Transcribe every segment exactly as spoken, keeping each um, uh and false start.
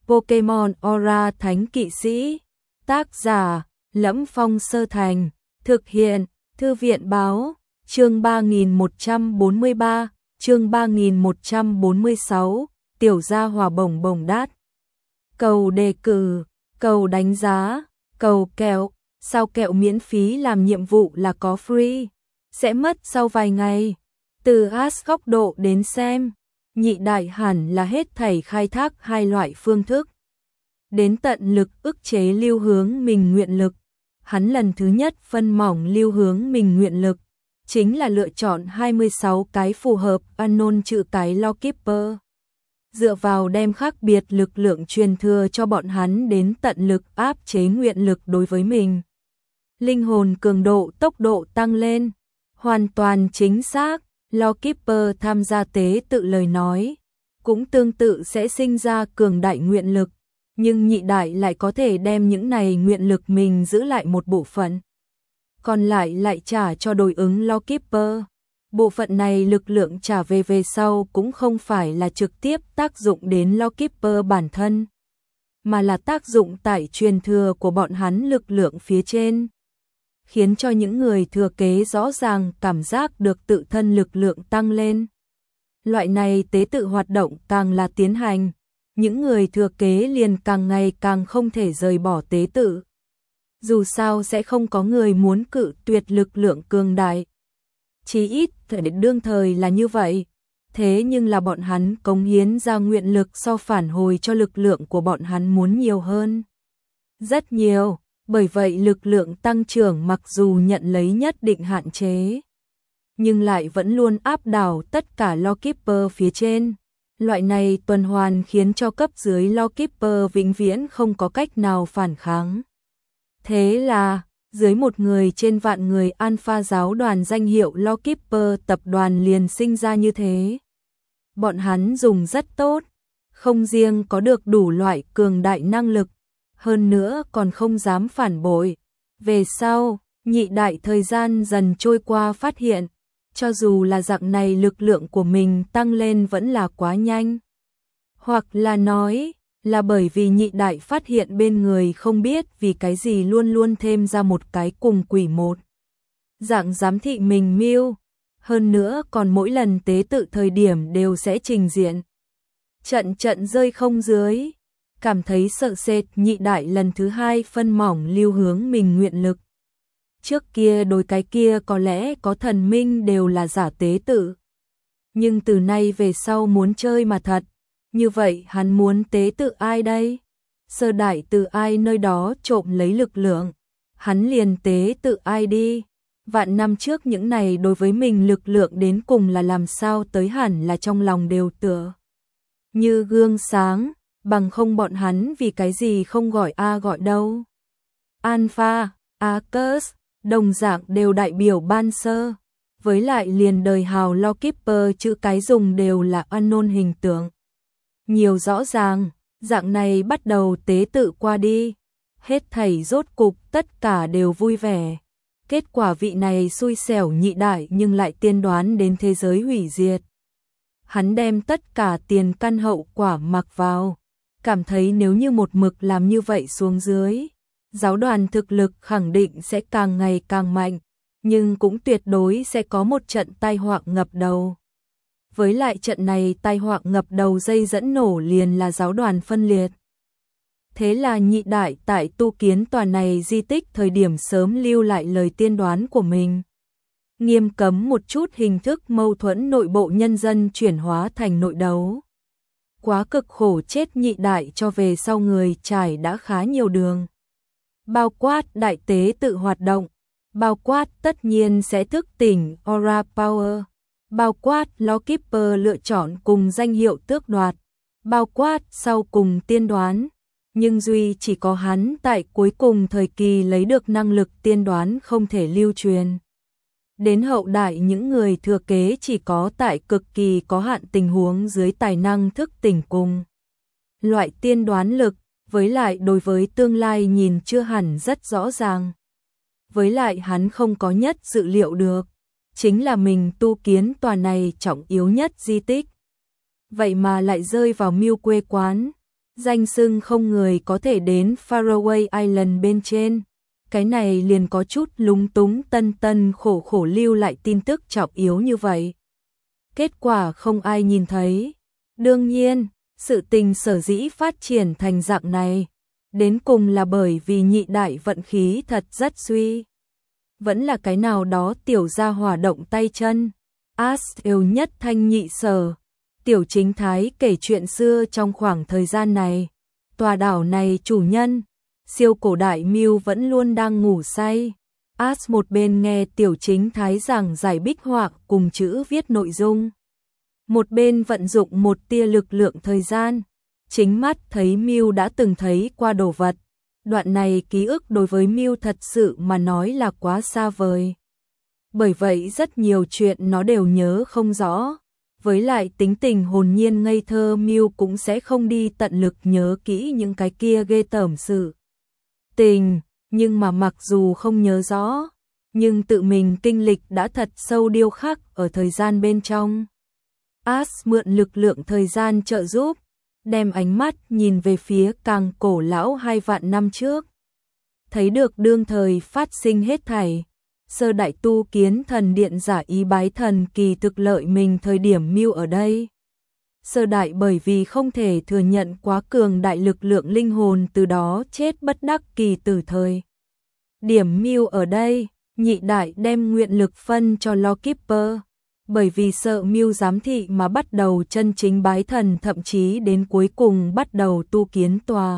Pokemon Aura Thánh Kỵ Sĩ. Tác giả Lẫm Phong Sơ Thành. Thực hiện Thư viện Báo. Chương ba nghìn một trăm bốn mươi ba, chương ba nghìn một trăm bốn mươi sáu, tiểu gia hỏa bổng bổng đát. Cầu đề cử, cầu đánh giá, cầu kẹo, sao kẹo miễn phí làm nhiệm vụ là có free, sẽ mất sau vài ngày. Từ as góc độ đến xem, nhị đại hẳn là hết thảy khai thác hai loại phương thức. Đến tận lực ức chế lưu hướng mình nguyện lực, hắn lần thứ nhất phân mỏng lưu hướng mình nguyện lực, chính là lựa chọn hai mươi sáu cái phù hợp unknown chữ cái Lawkeeper. Dựa vào đem khác biệt lực lượng truyền thừa cho bọn hắn đến tận lực áp chế nguyện lực đối với mình. Linh hồn cường độ tốc độ tăng lên, hoàn toàn chính xác, Lawkeeper tham gia tế tự lời nói, cũng tương tự sẽ sinh ra cường đại nguyện lực, nhưng nhị đại lại có thể đem những này nguyện lực mình giữ lại một bộ phận, còn lại lại trả cho đối ứng Lawkeeper. Bộ phận này lực lượng trả về về sau cũng không phải là trực tiếp tác dụng đến Lawkeeper bản thân, mà là tác dụng tại truyền thừa của bọn hắn lực lượng phía trên, khiến cho những người thừa kế rõ ràng cảm giác được tự thân lực lượng tăng lên. Loại này tế tự hoạt động càng là tiến hành, những người thừa kế liền càng ngày càng không thể rời bỏ tế tự. Dù sao sẽ không có người muốn cự tuyệt lực lượng cường đại. Chí ít thể đương thời là như vậy, thế nhưng là bọn hắn cống hiến ra nguyện lực so phản hồi cho lực lượng của bọn hắn muốn nhiều hơn. Rất nhiều, bởi vậy lực lượng tăng trưởng mặc dù nhận lấy nhất định hạn chế, nhưng lại vẫn luôn áp đảo tất cả Lawkeeper phía trên. Loại này tuần hoàn khiến cho cấp dưới Lawkeeper vĩnh viễn không có cách nào phản kháng. Thế là, dưới một người trên vạn người Alpha giáo đoàn danh hiệu Lawkeeper tập đoàn liền sinh ra như thế. Bọn hắn dùng rất tốt, không riêng có được đủ loại cường đại năng lực, hơn nữa còn không dám phản bội. Về sau, nhị đại thời gian dần trôi qua phát hiện, cho dù là dạng này lực lượng của mình tăng lên vẫn là quá nhanh. Hoặc là nói, là bởi vì nhị đại phát hiện bên người không biết vì cái gì luôn luôn thêm ra một cái cùng quỷ một dạng giám thị mình mưu, hơn nữa còn mỗi lần tế tự thời điểm đều sẽ trình diện. Trận trận rơi không dưới, cảm thấy sợ sệt nhị đại lần thứ hai phân mỏng lưu hướng mình nguyện lực. Trước kia đối cái kia có lẽ có thần minh đều là giả tế tự, nhưng từ nay về sau muốn chơi mà thật. Như vậy hắn muốn tế tự ai đây? Sơ đại từ ai nơi đó trộm lấy lực lượng, hắn liền tế tự ai đi. Vạn năm trước những này đối với mình lực lượng đến cùng là làm sao tới hẳn là trong lòng đều tựa như gương sáng, bằng không bọn hắn vì cái gì không gọi A gọi đâu. Alpha, Arcus, đồng dạng đều đại biểu ban sơ, với lại liền đời hào Lawkeeper chữ cái dùng đều là unknown hình tượng. Nhiều rõ ràng, dạng này bắt đầu tế tự qua đi, hết thảy rốt cục tất cả đều vui vẻ. Kết quả vị này xui xẻo nhị đại nhưng lại tiên đoán đến thế giới hủy diệt. Hắn đem tất cả tiền căn hậu quả mặc vào, cảm thấy nếu như một mực làm như vậy xuống dưới, giáo đoàn thực lực khẳng định sẽ càng ngày càng mạnh, nhưng cũng tuyệt đối sẽ có một trận tai họa ngập đầu. Với lại trận này tai họa ngập đầu dây dẫn nổ liền là giáo đoàn phân liệt. Thế là nhị đại tại tu kiến tòa này di tích thời điểm sớm lưu lại lời tiên đoán của mình. Nghiêm cấm một chút hình thức mâu thuẫn nội bộ nhân dân chuyển hóa thành nội đấu. Quá cực khổ chết nhị đại cho về sau người trải đã khá nhiều đường. Bao quát đại tế tự hoạt động, bao quát tất nhiên sẽ thức tỉnh Aura Power. Bao quát Lawkeeper lựa chọn cùng danh hiệu tước đoạt, bao quát sau cùng tiên đoán, nhưng duy chỉ có hắn tại cuối cùng thời kỳ lấy được năng lực tiên đoán không thể lưu truyền. Đến hậu đại những người thừa kế chỉ có tại cực kỳ có hạn tình huống dưới tài năng thức tỉnh cùng loại tiên đoán lực, với lại đối với tương lai nhìn chưa hẳn rất rõ ràng. Với lại hắn không có nhất dự liệu được, chính là mình tu kiến tòa này trọng yếu nhất di tích. Vậy mà lại rơi vào mưu quê quán, Danh xưng không người có thể đến Faraway Island bên trên. Cái này liền có chút lúng túng, tân tân khổ khổ lưu lại tin tức trọng yếu như vậy. Kết quả không ai nhìn thấy. Đương nhiên, sự tình sở dĩ phát triển thành dạng này, đến cùng là bởi vì nhị đại vận khí thật rất suy. Vẫn là cái nào đó tiểu gia hỏa động tay chân. As yêu nhất thanh nhị sở. Tiểu chính thái kể chuyện xưa trong khoảng thời gian này. Tòa đảo này chủ nhân, siêu cổ đại Mew vẫn luôn đang ngủ say. As một bên nghe tiểu chính thái giảng giải bích họa cùng chữ viết nội dung. Một bên vận dụng một tia lực lượng thời gian. Chính mắt thấy Mew đã từng thấy qua đồ vật. Đoạn này ký ức đối với Mew thật sự mà nói là quá xa vời. Bởi vậy rất nhiều chuyện nó đều nhớ không rõ. Với lại tính tình hồn nhiên ngây thơ Mew cũng sẽ không đi tận lực nhớ kỹ những cái kia ghê tởm sự tình. Nhưng mà mặc dù không nhớ rõ, nhưng tự mình kinh lịch đã thật sâu điêu khắc ở thời gian bên trong. As mượn lực lượng thời gian trợ giúp, đem ánh mắt nhìn về phía càng cổ lão hai vạn năm trước. Thấy được đương thời phát sinh hết thảy. Sơ đại tu kiến thần điện giả ý bái thần kỳ thực lợi mình thời điểm Mew ở đây. Sơ đại bởi vì không thể thừa nhận quá cường đại lực lượng linh hồn từ đó chết bất đắc kỳ tử thời. Điểm Mew ở đây, nhị đại đem nguyện lực phân cho Lawkeeper. Bởi vì sợ Mew giám thị mà bắt đầu chân chính bái thần, thậm chí đến cuối cùng bắt đầu tu kiến tòa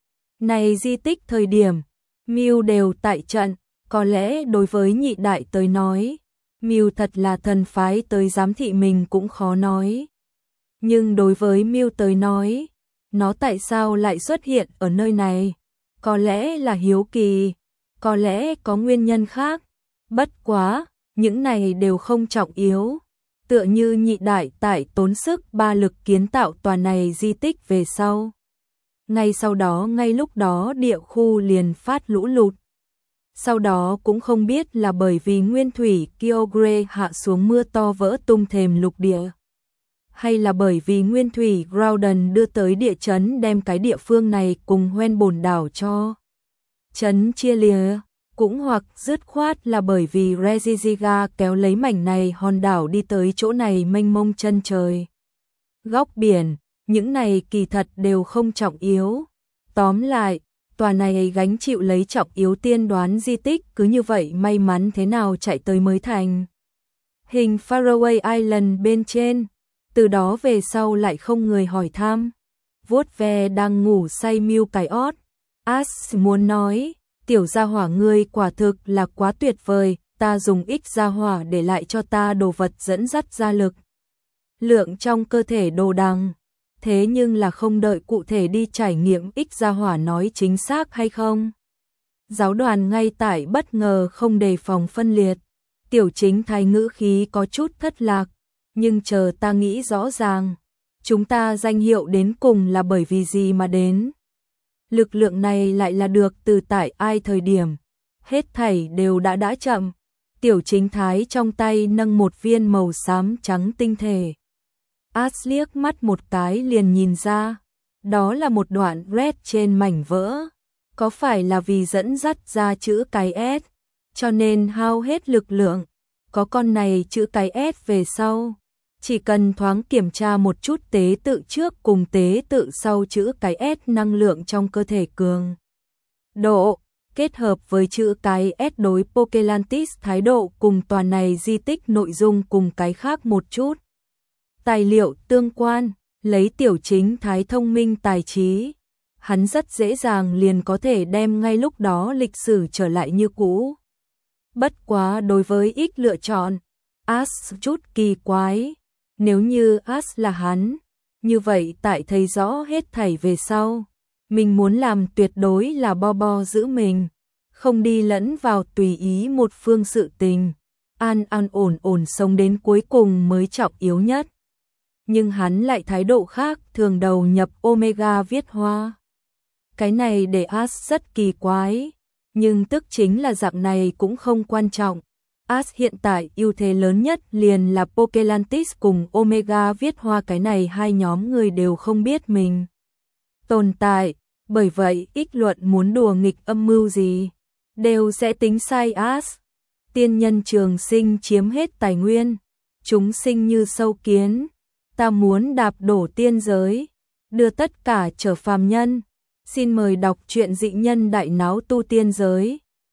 này di tích thời điểm, Mew đều tại trận. Có lẽ đối với nhị đại tới nói, Mew thật là thần phái tới giám thị mình cũng khó nói. Nhưng đối với Mew tới nói, nó tại sao lại xuất hiện ở nơi này? Có lẽ là hiếu kỳ, có lẽ có nguyên nhân khác. Bất quá, những này đều không trọng yếu. Tựa như nhị đại tại tốn sức ba lực kiến tạo tòa này di tích về sau. Ngay sau đó ngay lúc đó địa khu liền phát lũ lụt. Sau đó cũng không biết là bởi vì nguyên thủy Kyogre hạ xuống mưa to vỡ tung thềm lục địa, hay là bởi vì nguyên thủy Groudon đưa tới địa chấn đem cái địa phương này cùng hoen bồn đảo cho chấn chia lìa, cũng hoặc dứt khoát là bởi vì Regigiga kéo lấy mảnh này hòn đảo đi tới chỗ này mênh mông chân trời, góc biển, những này kỳ thật đều không trọng yếu. Tóm lại, tòa này gánh chịu lấy trọng yếu tiên đoán di tích cứ như vậy may mắn thế nào chạy tới mới thành hình Faraway Island bên trên. Từ đó về sau lại không người hỏi thăm. Vuốt ve đang ngủ say Mew cái ót. As muốn nói, tiểu gia hỏa ngươi quả thực là quá tuyệt vời, ta dùng ích gia hỏa để lại cho ta đồ vật dẫn dắt ra lực lượng trong cơ thể đồ đằng. Thế nhưng là không đợi cụ thể đi trải nghiệm ích gia hỏa nói chính xác hay không. Giáo đoàn ngay tại bất ngờ không đề phòng phân liệt. Tiểu chính thái ngữ khí có chút thất lạc. Nhưng chờ ta nghĩ rõ ràng, chúng ta danh hiệu đến cùng là bởi vì gì mà đến. Lực lượng này lại là được từ tại ai thời điểm. Hết thảy đều đã đã chậm. Tiểu chính thái trong tay nâng một viên màu xám trắng tinh thể. As liếc mắt một cái liền nhìn ra, đó là một đoạn red trên mảnh vỡ. Có phải là vì dẫn dắt ra chữ cái S, cho nên hao hết lực lượng. Có con này chữ cái S về sau, chỉ cần thoáng kiểm tra một chút tế tự trước cùng tế tự sau chữ cái S năng lượng trong cơ thể cường độ, kết hợp với chữ cái S đối Pokelantis thái độ cùng tòa này di tích nội dung cùng cái khác một chút. Tài liệu tương quan, lấy tiểu chính thái thông minh tài trí, hắn rất dễ dàng liền có thể đem ngay lúc đó lịch sử trở lại như cũ. Bất quá đối với ít lựa chọn, As chút kỳ quái, nếu như As là hắn, như vậy tại thấy rõ hết thảy về sau, mình muốn làm tuyệt đối là bo bo giữ mình, không đi lẫn vào tùy ý một phương sự tình, an an ổn ổn sống đến cuối cùng mới trọng yếu nhất. Nhưng hắn lại thái độ khác, thường đầu nhập Omega viết hoa. Cái này để As rất kỳ quái, nhưng tức chính là dạng này cũng không quan trọng. As hiện tại ưu thế lớn nhất liền là Pokelantis cùng Omega viết hoa, cái này hai nhóm người đều không biết mình tồn tại, bởi vậy ích luận muốn đùa nghịch âm mưu gì, đều sẽ tính sai as. Tiên nhân trường sinh chiếm hết tài nguyên, chúng sinh như sâu kiến, ta muốn đạp đổ tiên giới, đưa tất cả trở phàm nhân. Xin mời đọc truyện Dị Nhân Đại Náo Tu Tiên Giới.